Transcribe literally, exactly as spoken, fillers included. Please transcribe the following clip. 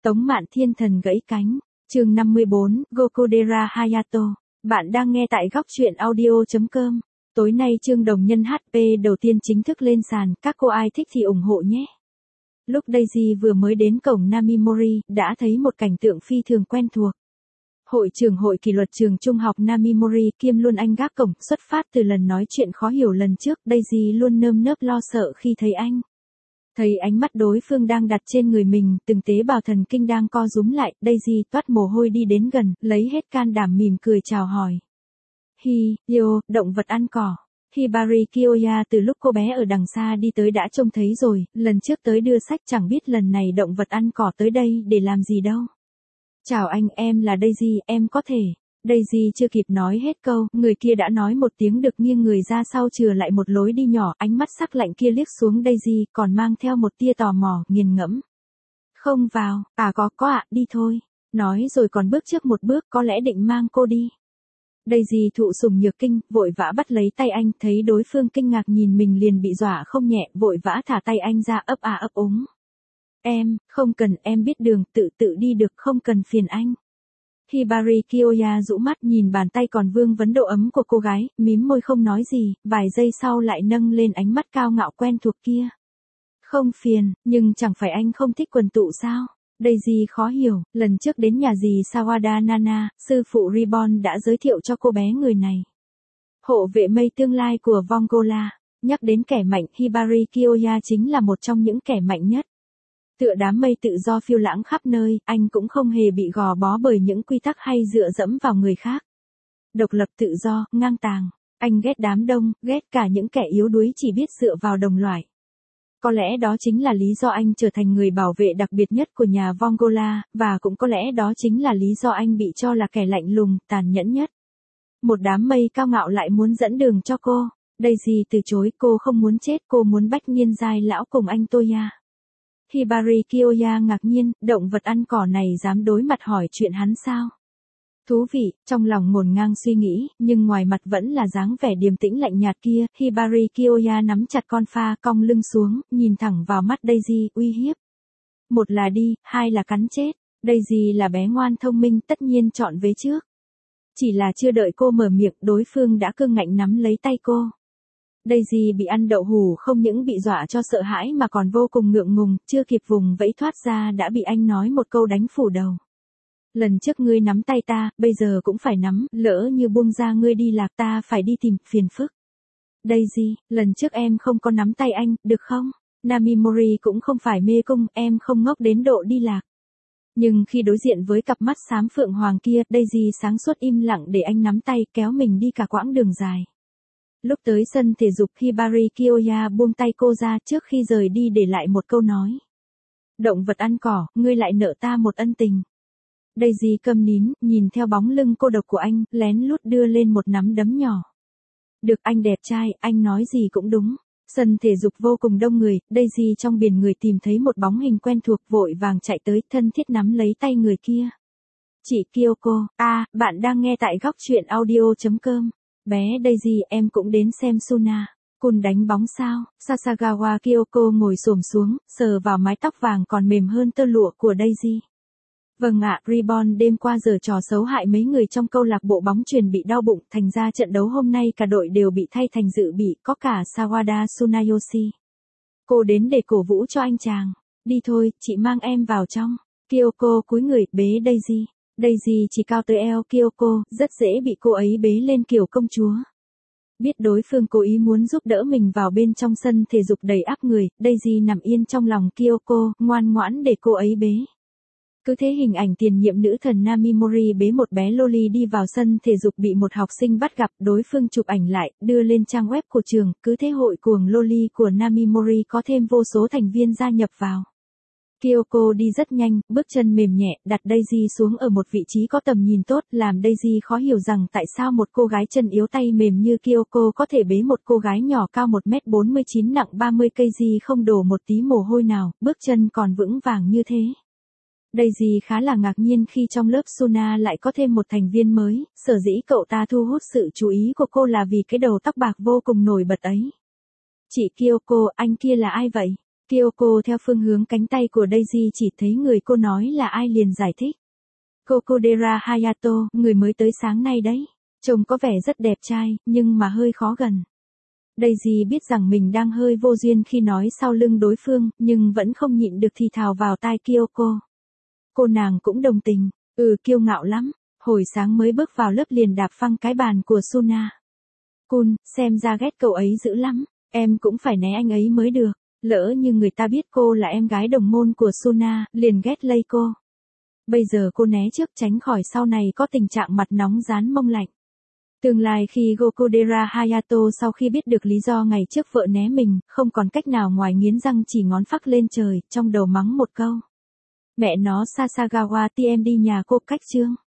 Tống Mạn Thiên Thần gãy cánh, chương năm mươi bốn, Gokodera Hayato. Bạn đang nghe tại góc truyện audio chấm com. Tối nay chương đồng nhân hát pê đầu tiên chính thức lên sàn, các cô ai thích thì ủng hộ nhé. Lúc Daisy vừa mới đến cổng Namimori, đã thấy một cảnh tượng phi thường quen thuộc. Hội trưởng hội kỷ luật trường trung học Namimori kiêm luôn anh gác cổng, xuất phát từ lần nói chuyện khó hiểu lần trước, Daisy luôn nơm nớp lo sợ khi thấy anh. Thấy ánh mắt đối phương đang đặt trên người mình, từng tế bào thần kinh đang co rúm lại, Daisy toát mồ hôi đi đến gần, lấy hết can đảm mỉm cười chào hỏi. Hi, yo, động vật ăn cỏ. Hibari Kiyoya từ lúc cô bé ở đằng xa đi tới đã trông thấy rồi, lần trước tới đưa sách chẳng biết lần này động vật ăn cỏ tới đây để làm gì đâu. Chào anh, em là Daisy, em có thể. Daisy chưa kịp nói hết câu, người kia đã nói một tiếng được nghiêng người ra sau chừa lại một lối đi nhỏ, ánh mắt sắc lạnh kia liếc xuống Daisy, còn mang theo một tia tò mò, nghiền ngẫm. Không vào, à có, có ạ, đi thôi. Nói rồi còn bước trước một bước, có lẽ định mang cô đi. Daisy thụ sủng nhược kinh, vội vã bắt lấy tay anh, thấy đối phương kinh ngạc nhìn mình liền bị dọa không nhẹ, vội vã thả tay anh ra, ấp à ấp úng. Em, không cần, em biết đường, tự tự đi được, không cần phiền anh. Hibari Kiyoya rũ mắt nhìn bàn tay còn vương vấn độ ấm của cô gái, mím môi không nói gì, vài giây sau lại nâng lên ánh mắt cao ngạo quen thuộc kia. Không phiền, nhưng chẳng phải anh không thích quần tụ sao? Daisy khó hiểu, lần trước đến nhà dì Sawada Nana, sư phụ Ribbon đã giới thiệu cho cô bé người này. Hộ vệ mây tương lai của Vongola, nhắc đến kẻ mạnh, Hibari Kiyoya chính là một trong những kẻ mạnh nhất. Tựa đám mây tự do phiêu lãng khắp nơi, anh cũng không hề bị gò bó bởi những quy tắc hay dựa dẫm vào người khác. Độc lập tự do, ngang tàng, anh ghét đám đông, ghét cả những kẻ yếu đuối chỉ biết dựa vào đồng loại. Có lẽ đó chính là lý do anh trở thành người bảo vệ đặc biệt nhất của nhà Vongola, và cũng có lẽ đó chính là lý do anh bị cho là kẻ lạnh lùng, tàn nhẫn nhất. Một đám mây cao ngạo lại muốn dẫn đường cho cô. Daisy từ chối, cô không muốn chết, cô muốn bách niên giai lão cùng anh Toya. Hibari Kiyoya ngạc nhiên, động vật ăn cỏ này dám đối mặt hỏi chuyện hắn sao? Thú vị, trong lòng ngổn ngang suy nghĩ, nhưng ngoài mặt vẫn là dáng vẻ điềm tĩnh lạnh nhạt kia, Hibari Kiyoya nắm chặt con pha, cong lưng xuống, nhìn thẳng vào mắt Daisy, uy hiếp. Một là đi, hai là cắn chết. Daisy là bé ngoan thông minh, tất nhiên chọn vế trước. Chỉ là chưa đợi cô mở miệng, đối phương đã cương ngạnh nắm lấy tay cô. Daisy bị ăn đậu hủ không những bị dọa cho sợ hãi mà còn vô cùng ngượng ngùng, chưa kịp vùng vẫy thoát ra đã bị anh nói một câu đánh phủ đầu. Lần trước ngươi nắm tay ta, bây giờ cũng phải nắm, lỡ như buông ra ngươi đi lạc ta phải đi tìm phiền phức. Daisy, lần trước em không có nắm tay anh, được không? Namimori cũng không phải mê cung, em không ngốc đến độ đi lạc. Nhưng khi đối diện với cặp mắt xám phượng hoàng kia, Daisy sáng suốt im lặng để anh nắm tay kéo mình đi cả quãng đường dài. Lúc tới sân thể dục, Hibari Kiyoya buông tay cô ra trước khi rời đi để lại một câu nói. Động vật ăn cỏ, ngươi lại nợ ta một ân tình. Daisy câm nín, nhìn theo bóng lưng cô độc của anh, lén lút đưa lên một nắm đấm nhỏ. Được, anh đẹp trai, anh nói gì cũng đúng. Sân thể dục vô cùng đông người, Daisy trong biển người tìm thấy một bóng hình quen thuộc, vội vàng chạy tới, thân thiết nắm lấy tay người kia. Chị Kyoko, à, bạn đang nghe tại góc truyện audio chấm com. Bé Daisy, em cũng đến xem Suna Kun đánh bóng sao? Sasagawa Kyoko ngồi xổm xuống, sờ vào mái tóc vàng còn mềm hơn tơ lụa của Daisy. Vâng ạ, Ribbon đêm qua giở trò xấu hại mấy người trong câu lạc bộ bóng chuyền bị đau bụng, thành ra trận đấu hôm nay cả đội đều bị thay thành dự bị, có cả Sawada Tsunayoshi. Cô đến để cổ vũ cho anh chàng. Đi thôi, chị mang em vào trong. Kyoko cúi người, bế Daisy. Daisy chỉ cao tới eo Kyoko, rất dễ bị cô ấy bế lên kiểu công chúa. Biết đối phương cố ý muốn giúp đỡ mình vào bên trong sân thể dục đầy áp người, Daisy nằm yên trong lòng Kyoko, ngoan ngoãn để cô ấy bế. Cứ thế hình ảnh tiền nhiệm nữ thần Namimori bế một bé loli đi vào sân thể dục bị một học sinh bắt gặp, đối phương chụp ảnh lại, đưa lên trang web của trường, cứ thế hội cuồng loli của Namimori có thêm vô số thành viên gia nhập vào. Kyoko đi rất nhanh, bước chân mềm nhẹ, đặt Daisy xuống ở một vị trí có tầm nhìn tốt, làm Daisy khó hiểu rằng tại sao một cô gái chân yếu tay mềm như Kyoko có thể bế một cô gái nhỏ cao một mét bốn mươi chín nặng ba mươi ki lô gam không đổ một tí mồ hôi nào, bước chân còn vững vàng như thế. Daisy khá là ngạc nhiên khi trong lớp Suna lại có thêm một thành viên mới, sở dĩ cậu ta thu hút sự chú ý của cô là vì cái đầu tóc bạc vô cùng nổi bật ấy. Chị Kyoko, anh kia là ai vậy? Kyoko theo phương hướng cánh tay của Daisy chỉ thấy người cô nói là ai liền giải thích. Gokodera Hayato, người mới tới sáng nay đấy. Trông có vẻ rất đẹp trai, nhưng mà hơi khó gần. Daisy biết rằng mình đang hơi vô duyên khi nói sau lưng đối phương, nhưng vẫn không nhịn được thì thào vào tai Kyoko. Cô nàng cũng đồng tình, ừ kiêu ngạo lắm, hồi sáng mới bước vào lớp liền đạp phăng cái bàn của Suna. Kun, xem ra ghét cậu ấy dữ lắm, em cũng phải né anh ấy mới được, lỡ như người ta biết cô là em gái đồng môn của Suna, liền ghét lây cô. Bây giờ cô né trước tránh khỏi sau này có tình trạng mặt nóng rán mông lạnh. Tương lai khi Gokodera Hayato sau khi biết được lý do ngày trước vợ né mình, không còn cách nào ngoài nghiến răng chỉ ngón phắc lên trời, trong đầu mắng một câu. Mẹ nó Sasagawa tê em đi nhà cô cách chương.